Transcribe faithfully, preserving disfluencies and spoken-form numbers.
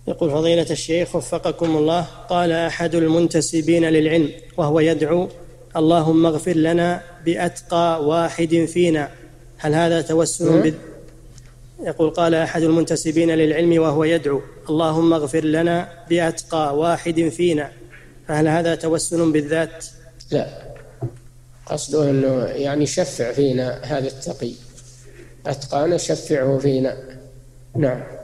يقول فضيلة الشيخ وفقكم الله، قال أحد المنتسبين للعلم وهو يدعو: اللهم اغفر لنا بأتقى واحد فينا، هل هذا توسل بال... يقول قال أحد المنتسبين للعلم وهو يدعو: اللهم اغفر لنا بأتقى واحد فينا، فهل هذا توسل بالذات؟ لا، قصده أنه يعني شفع فينا هذا التقي، أتقانا شفعه فينا. نعم.